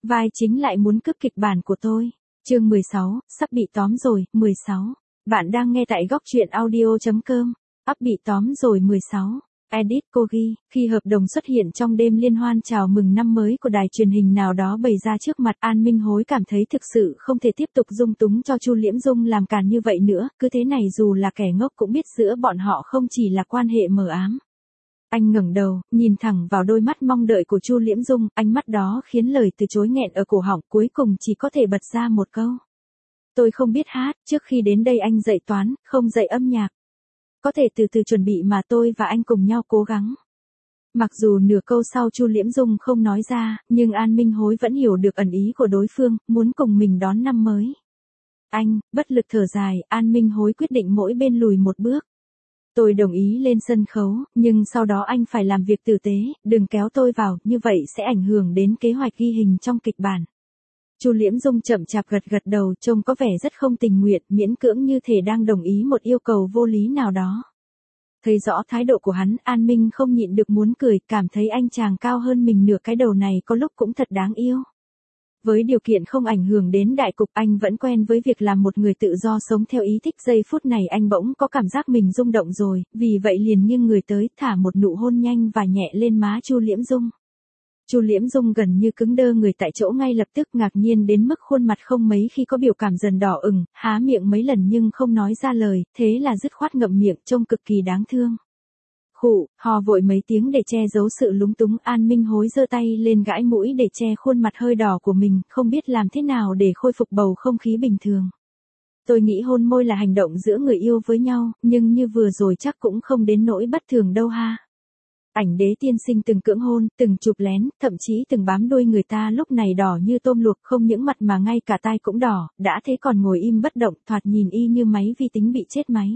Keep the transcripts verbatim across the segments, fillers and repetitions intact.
Vai chính lại muốn cướp kịch bản của tôi. Chương mười sáu, sắp bị tóm rồi, mười sáu. Bạn đang nghe tại góc truyện audio chấm com. Ắp bị tóm rồi mười sáu. Edit Kogi, khi hợp đồng xuất hiện trong đêm liên hoan chào mừng năm mới của đài truyền hình nào đó bày ra trước mặt, An Minh Hối cảm thấy thực sự không thể tiếp tục dung túng cho Chu Liễm Dung làm càn như vậy nữa, cứ thế này dù là kẻ ngốc cũng biết giữa bọn họ không chỉ là quan hệ mờ ám. Anh ngẩng đầu, nhìn thẳng vào đôi mắt mong đợi của Chu Liễm Dung, ánh mắt đó khiến lời từ chối nghẹn ở cổ họng, cuối cùng chỉ có thể bật ra một câu. Tôi không biết hát, trước khi đến đây anh dạy toán, không dạy âm nhạc. Có thể từ từ chuẩn bị mà tôi và anh cùng nhau cố gắng. Mặc dù nửa câu sau Chu Liễm Dung không nói ra, nhưng An Minh Hối vẫn hiểu được ẩn ý của đối phương, muốn cùng mình đón năm mới. Anh, bất lực thở dài, An Minh Hối quyết định mỗi bên lùi một bước. Tôi đồng ý lên sân khấu, nhưng sau đó anh phải làm việc tử tế, đừng kéo tôi vào, như vậy sẽ ảnh hưởng đến kế hoạch ghi hình trong kịch bản. Chu Liễm Dung chậm chạp gật gật đầu, trông có vẻ rất không tình nguyện, miễn cưỡng như thể đang đồng ý một yêu cầu vô lý nào đó. Thấy rõ thái độ của hắn, An Minh không nhịn được muốn cười, cảm thấy anh chàng cao hơn mình nửa cái đầu này có lúc cũng thật đáng yêu. Với điều kiện không ảnh hưởng đến đại cục, anh vẫn quen với việc làm một người tự do sống theo ý thích. Giây phút này anh bỗng có cảm giác mình rung động rồi, vì vậy liền nghiêng người tới, thả một nụ hôn nhanh và nhẹ lên má Chu Liễm Dung. Chu Liễm Dung gần như cứng đơ người tại chỗ ngay lập tức, ngạc nhiên đến mức khuôn mặt không mấy khi có biểu cảm dần đỏ ửng, há miệng mấy lần nhưng không nói ra lời, thế là dứt khoát ngậm miệng, trông cực kỳ đáng thương. Khụ, hò vội mấy tiếng để che giấu sự lúng túng, An Minh Hối giơ tay lên gãi mũi để che khuôn mặt hơi đỏ của mình, không biết làm thế nào để khôi phục bầu không khí bình thường. Tôi nghĩ hôn môi là hành động giữa người yêu với nhau, nhưng như vừa rồi chắc cũng không đến nỗi bất thường đâu ha. Ảnh Đế tiên sinh từng cưỡng hôn, từng chụp lén, thậm chí từng bám đuôi người ta, lúc này đỏ như tôm luộc, không những mặt mà ngay cả tai cũng đỏ, đã thế còn ngồi im bất động, thoạt nhìn y như máy vi tính bị chết máy.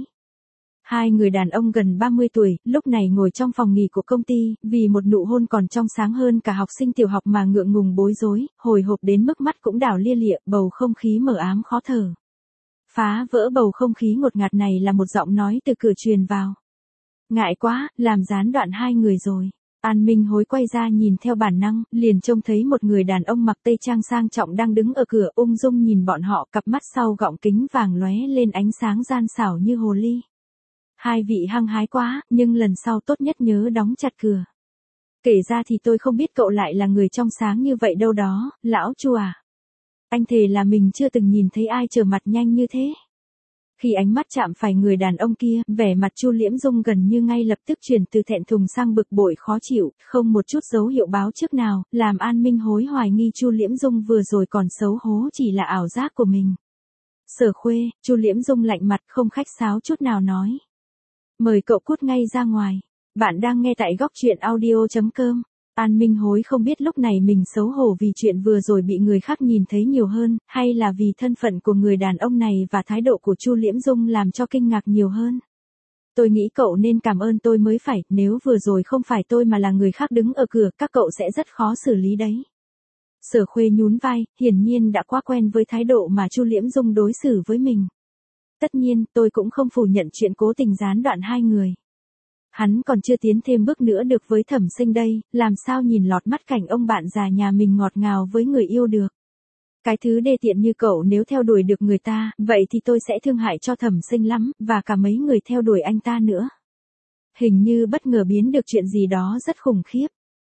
Hai người đàn ông gần ba mươi tuổi, lúc này ngồi trong phòng nghỉ của công ty, vì một nụ hôn còn trong sáng hơn cả học sinh tiểu học mà ngượng ngùng bối rối, hồi hộp đến mức mắt cũng đảo lia lịa, bầu không khí mờ ám khó thở. Phá vỡ bầu không khí ngột ngạt này là một giọng nói từ cửa truyền vào. Ngại quá, làm gián đoạn hai người rồi. An Minh Hối quay ra nhìn theo bản năng, liền trông thấy một người đàn ông mặc tây trang sang trọng đang đứng ở cửa, ung dung nhìn bọn họ, cặp mắt sau gọng kính vàng lóe lên ánh sáng gian xảo như hồ ly. Hai vị hăng hái quá, nhưng lần sau tốt nhất nhớ đóng chặt cửa. Kể ra thì tôi không biết cậu lại là người trong sáng như vậy đâu đó, lão Chu à. Anh thề là mình chưa từng nhìn thấy ai trở mặt nhanh như thế. Khi ánh mắt chạm phải người đàn ông kia, vẻ mặt Chu Liễm Dung gần như ngay lập tức chuyển từ thẹn thùng sang bực bội khó chịu, không một chút dấu hiệu báo trước nào, làm An Minh Hối hoài nghi Chu Liễm Dung vừa rồi còn xấu hổ chỉ là ảo giác của mình. Sở Khuê, Chu Liễm Dung lạnh mặt không khách sáo chút nào nói. Mời cậu cút ngay ra ngoài. Bạn đang nghe tại góc truyện audio chấm com. An Minh Hối không biết lúc này mình xấu hổ vì chuyện vừa rồi bị người khác nhìn thấy nhiều hơn, hay là vì thân phận của người đàn ông này và thái độ của Chu Liễm Dung làm cho kinh ngạc nhiều hơn. Tôi nghĩ cậu nên cảm ơn tôi mới phải, nếu vừa rồi không phải tôi mà là người khác đứng ở cửa, các cậu sẽ rất khó xử lý đấy. Sở Khuê nhún vai, hiển nhiên đã quá quen với thái độ mà Chu Liễm Dung đối xử với mình. Tất nhiên, tôi cũng không phủ nhận chuyện cố tình gián đoạn hai người. Hắn còn chưa tiến thêm bước nữa được với Thẩm Sinh đây, làm sao nhìn lọt mắt cảnh ông bạn già nhà mình ngọt ngào với người yêu được. Cái thứ đê tiện như cậu nếu theo đuổi được người ta, vậy thì tôi sẽ thương hại cho Thẩm Sinh lắm, và cả mấy người theo đuổi anh ta nữa. Hình như bất ngờ biến được chuyện gì đó rất khủng khiếp.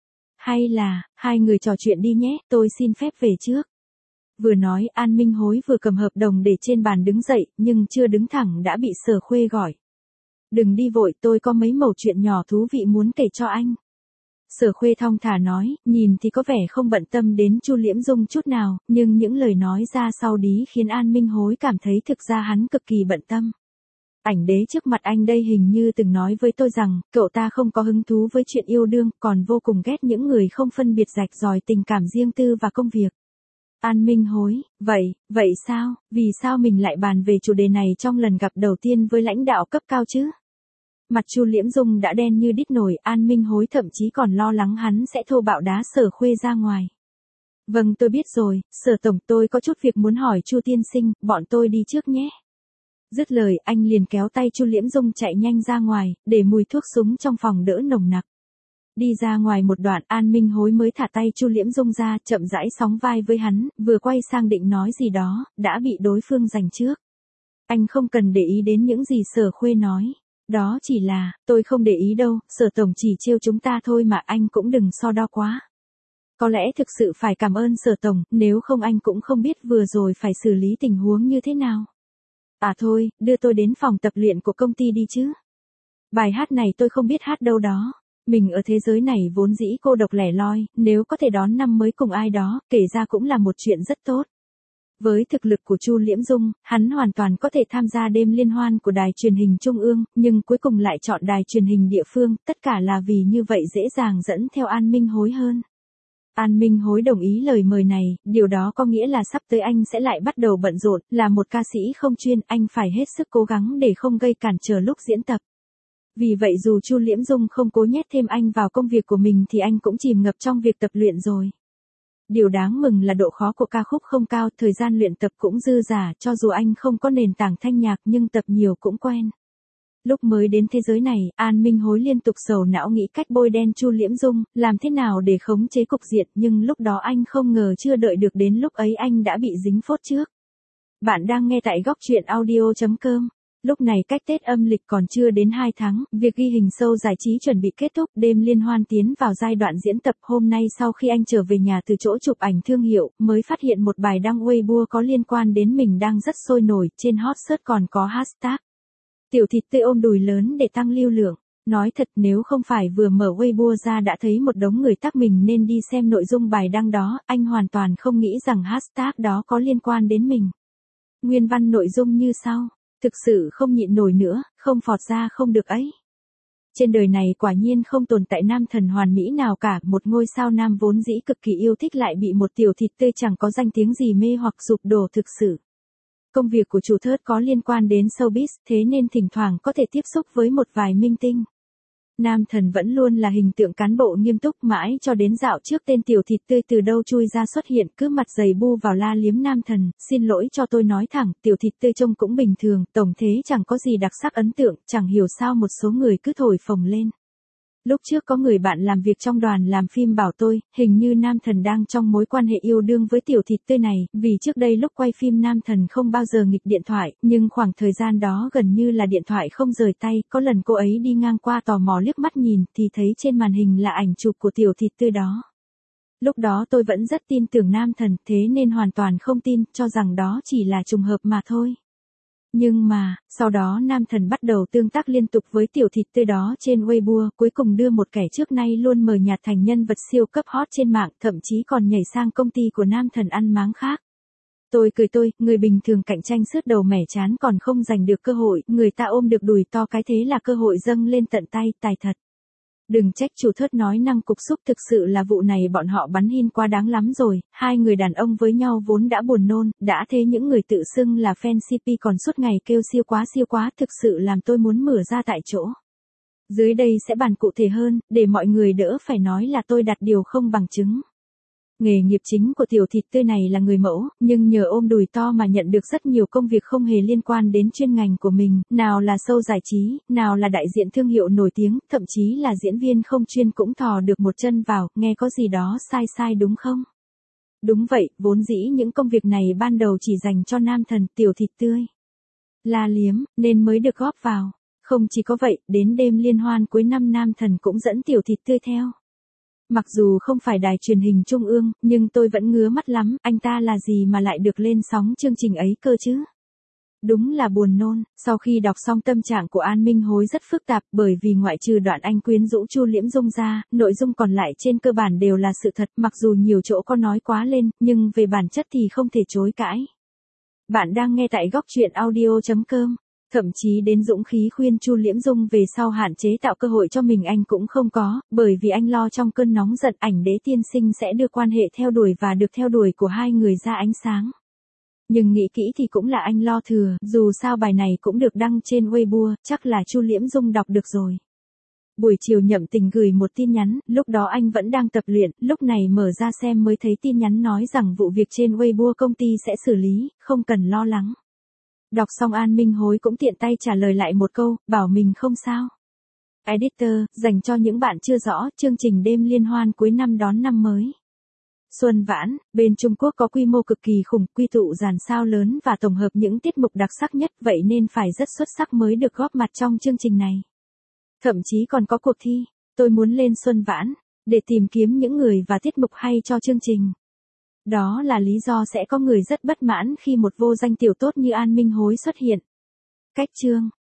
Hay là, hai người trò chuyện đi nhé, tôi xin phép về trước. Vừa nói An Minh Hối vừa cầm hợp đồng để trên bàn đứng dậy, nhưng chưa đứng thẳng đã bị Sở Khuê gọi. Đừng đi vội, tôi có mấy mẩu chuyện nhỏ thú vị muốn kể cho anh. Sở Khuê thong thả nói, nhìn thì có vẻ không bận tâm đến Chu Liễm Dung chút nào, nhưng những lời nói ra sau đí khiến An Minh Hối cảm thấy thực ra hắn cực kỳ bận tâm. Ảnh Đế trước mặt anh đây hình như từng nói với tôi rằng, cậu ta không có hứng thú với chuyện yêu đương, còn vô cùng ghét những người không phân biệt rạch ròi tình cảm riêng tư và công việc. An Minh Hối, vậy, vậy sao, vì sao mình lại bàn về chủ đề này trong lần gặp đầu tiên với lãnh đạo cấp cao chứ? Mặt Chu Liễm Dung đã đen như đít nổi, An Minh Hối thậm chí còn lo lắng hắn sẽ thô bạo đá Sở Khuê ra ngoài. Vâng, tôi biết rồi, Sở Tổng, tôi có chút việc muốn hỏi Chu tiên sinh, bọn tôi đi trước nhé. Dứt lời, anh liền kéo tay Chu Liễm Dung chạy nhanh ra ngoài, để mùi thuốc súng trong phòng đỡ nồng nặc. Đi ra ngoài một đoạn, An Minh Hối mới thả tay Chu Liễm Dung ra, chậm rãi sóng vai với hắn, vừa quay sang định nói gì đó, đã bị đối phương giành trước. Anh không cần để ý đến những gì Sở Khuê nói. Đó chỉ là, tôi không để ý đâu, Sở Tổng chỉ trêu chúng ta thôi mà, anh cũng đừng so đo quá. Có lẽ thực sự phải cảm ơn Sở Tổng, nếu không anh cũng không biết vừa rồi phải xử lý tình huống như thế nào. À thôi, đưa tôi đến phòng tập luyện của công ty đi chứ. Bài hát này tôi không biết hát đâu đó. Mình ở thế giới này vốn dĩ cô độc lẻ loi, nếu có thể đón năm mới cùng ai đó, kể ra cũng là một chuyện rất tốt. Với thực lực của Chu Liễm Dung, hắn hoàn toàn có thể tham gia đêm liên hoan của đài truyền hình Trung ương, nhưng cuối cùng lại chọn đài truyền hình địa phương, tất cả là vì như vậy dễ dàng dẫn theo An Minh Hối hơn. An Minh Hối đồng ý lời mời này, điều đó có nghĩa là sắp tới anh sẽ lại bắt đầu bận rộn, là một ca sĩ không chuyên, anh phải hết sức cố gắng để không gây cản trở lúc diễn tập. Vì vậy dù Chu Liễm Dung không cố nhét thêm anh vào công việc của mình thì anh cũng chìm ngập trong việc tập luyện rồi. Điều đáng mừng là độ khó của ca khúc không cao, thời gian luyện tập cũng dư dả, cho dù anh không có nền tảng thanh nhạc nhưng tập nhiều cũng quen. Lúc mới đến thế giới này, An Minh Hối liên tục sầu não nghĩ cách bôi đen Chu Liễm Dung, làm thế nào để khống chế cục diện, nhưng lúc đó anh không ngờ chưa đợi được đến lúc ấy anh đã bị dính phốt trước. Bạn đang nghe tại góc truyện audio chấm com. Lúc này cách Tết âm lịch còn chưa đến hai tháng, việc ghi hình show giải trí chuẩn bị kết thúc, đêm liên hoan tiến vào giai đoạn diễn tập. Hôm nay sau khi anh trở về nhà từ chỗ chụp ảnh thương hiệu, mới phát hiện một bài đăng Weibo có liên quan đến mình đang rất sôi nổi, trên hot search còn có hashtag tiểu thịt tươi ôm đùi lớn để tăng lưu lượng. Nói thật nếu không phải vừa mở Weibo ra đã thấy một đống người tag mình nên đi xem nội dung bài đăng đó, anh hoàn toàn không nghĩ rằng hashtag đó có liên quan đến mình. Nguyên văn nội dung như sau. Thực sự không nhịn nổi nữa, không phọt ra không được ấy. Trên đời này quả nhiên không tồn tại nam thần hoàn mỹ nào cả, một ngôi sao nam vốn dĩ cực kỳ yêu thích lại bị một tiểu thịt tươi chẳng có danh tiếng gì mê hoặc sụp đổ thực sự. Công việc của chủ thớt có liên quan đến showbiz, thế nên thỉnh thoảng có thể tiếp xúc với một vài minh tinh. Nam thần vẫn luôn là hình tượng cán bộ nghiêm túc mãi cho đến dạo trước tên tiểu thịt tươi từ đâu chui ra xuất hiện, cứ mặt dày bu vào la liếm nam thần, xin lỗi cho tôi nói thẳng, tiểu thịt tươi trông cũng bình thường, tổng thế chẳng có gì đặc sắc ấn tượng, chẳng hiểu sao một số người cứ thổi phồng lên. Lúc trước có người bạn làm việc trong đoàn làm phim bảo tôi, hình như nam thần đang trong mối quan hệ yêu đương với tiểu thịt tươi này, vì trước đây lúc quay phim nam thần không bao giờ nghịch điện thoại, nhưng khoảng thời gian đó gần như là điện thoại không rời tay, có lần cô ấy đi ngang qua tò mò liếc mắt nhìn thì thấy trên màn hình là ảnh chụp của tiểu thịt tươi đó. Lúc đó tôi vẫn rất tin tưởng nam thần, thế nên hoàn toàn không tin, cho rằng đó chỉ là trùng hợp mà thôi. Nhưng mà, sau đó nam thần bắt đầu tương tác liên tục với tiểu thịt tươi đó trên Weibo, cuối cùng đưa một kẻ trước nay luôn mờ nhạt thành nhân vật siêu cấp hot trên mạng, thậm chí còn nhảy sang công ty của nam thần ăn máng khác. Tôi cười tôi, người bình thường cạnh tranh sướt đầu mẻ chán còn không giành được cơ hội, người ta ôm được đùi to cái thế là cơ hội dâng lên tận tay, tài thật. Đừng trách chủ thớt nói năng cục xúc, thực sự là vụ này bọn họ bắn hin quá đáng lắm rồi, hai người đàn ông với nhau vốn đã buồn nôn, đã thế những người tự xưng là fan xê pê còn suốt ngày kêu siêu quá siêu quá, thực sự làm tôi muốn mửa ra tại chỗ. Dưới đây sẽ bàn cụ thể hơn, để mọi người đỡ phải nói là tôi đặt điều không bằng chứng. Nghề nghiệp chính của tiểu thịt tươi này là người mẫu, nhưng nhờ ôm đùi to mà nhận được rất nhiều công việc không hề liên quan đến chuyên ngành của mình, nào là show giải trí, nào là đại diện thương hiệu nổi tiếng, thậm chí là diễn viên không chuyên cũng thò được một chân vào, nghe có gì đó sai sai đúng không? Đúng vậy, vốn dĩ những công việc này ban đầu chỉ dành cho nam thần tiểu thịt tươi. La liếm, nên mới được góp vào. Không chỉ có vậy, đến đêm liên hoan cuối năm nam thần cũng dẫn tiểu thịt tươi theo. Mặc dù không phải đài truyền hình Trung ương, nhưng tôi vẫn ngứa mắt lắm, anh ta là gì mà lại được lên sóng chương trình ấy cơ chứ? Đúng là buồn nôn, sau khi đọc xong tâm trạng của An Minh Hối rất phức tạp, bởi vì ngoại trừ đoạn anh quyến rũ Chu Liễm Dung ra, nội dung còn lại trên cơ bản đều là sự thật, mặc dù nhiều chỗ có nói quá lên, nhưng về bản chất thì không thể chối cãi. Bạn đang nghe tại góc truyện audio chấm com. Thậm chí đến dũng khí khuyên Chu Liễm Dung về sau hạn chế tạo cơ hội cho mình anh cũng không có, bởi vì anh lo trong cơn nóng giận ảnh đế tiên sinh sẽ đưa quan hệ theo đuổi và được theo đuổi của hai người ra ánh sáng. Nhưng nghĩ kỹ thì cũng là anh lo thừa, dù sao bài này cũng được đăng trên Weibo, chắc là Chu Liễm Dung đọc được rồi. Buổi chiều Nhậm Tình gửi một tin nhắn, lúc đó anh vẫn đang tập luyện, lúc này mở ra xem mới thấy tin nhắn nói rằng vụ việc trên Weibo công ty sẽ xử lý, không cần lo lắng. Đọc xong An Minh Hối cũng tiện tay trả lời lại một câu, bảo mình không sao. Editor, dành cho những bạn chưa rõ, chương trình đêm liên hoan cuối năm đón năm mới. Xuân Vãn, bên Trung Quốc có quy mô cực kỳ khủng, quy tụ dàn sao lớn và tổng hợp những tiết mục đặc sắc nhất, vậy nên phải rất xuất sắc mới được góp mặt trong chương trình này. Thậm chí còn có cuộc thi, tôi muốn lên Xuân Vãn, để tìm kiếm những người và tiết mục hay cho chương trình. Đó là lý do sẽ có người rất bất mãn khi một vô danh tiểu tốt như An Minh Hối xuất hiện. Cách chương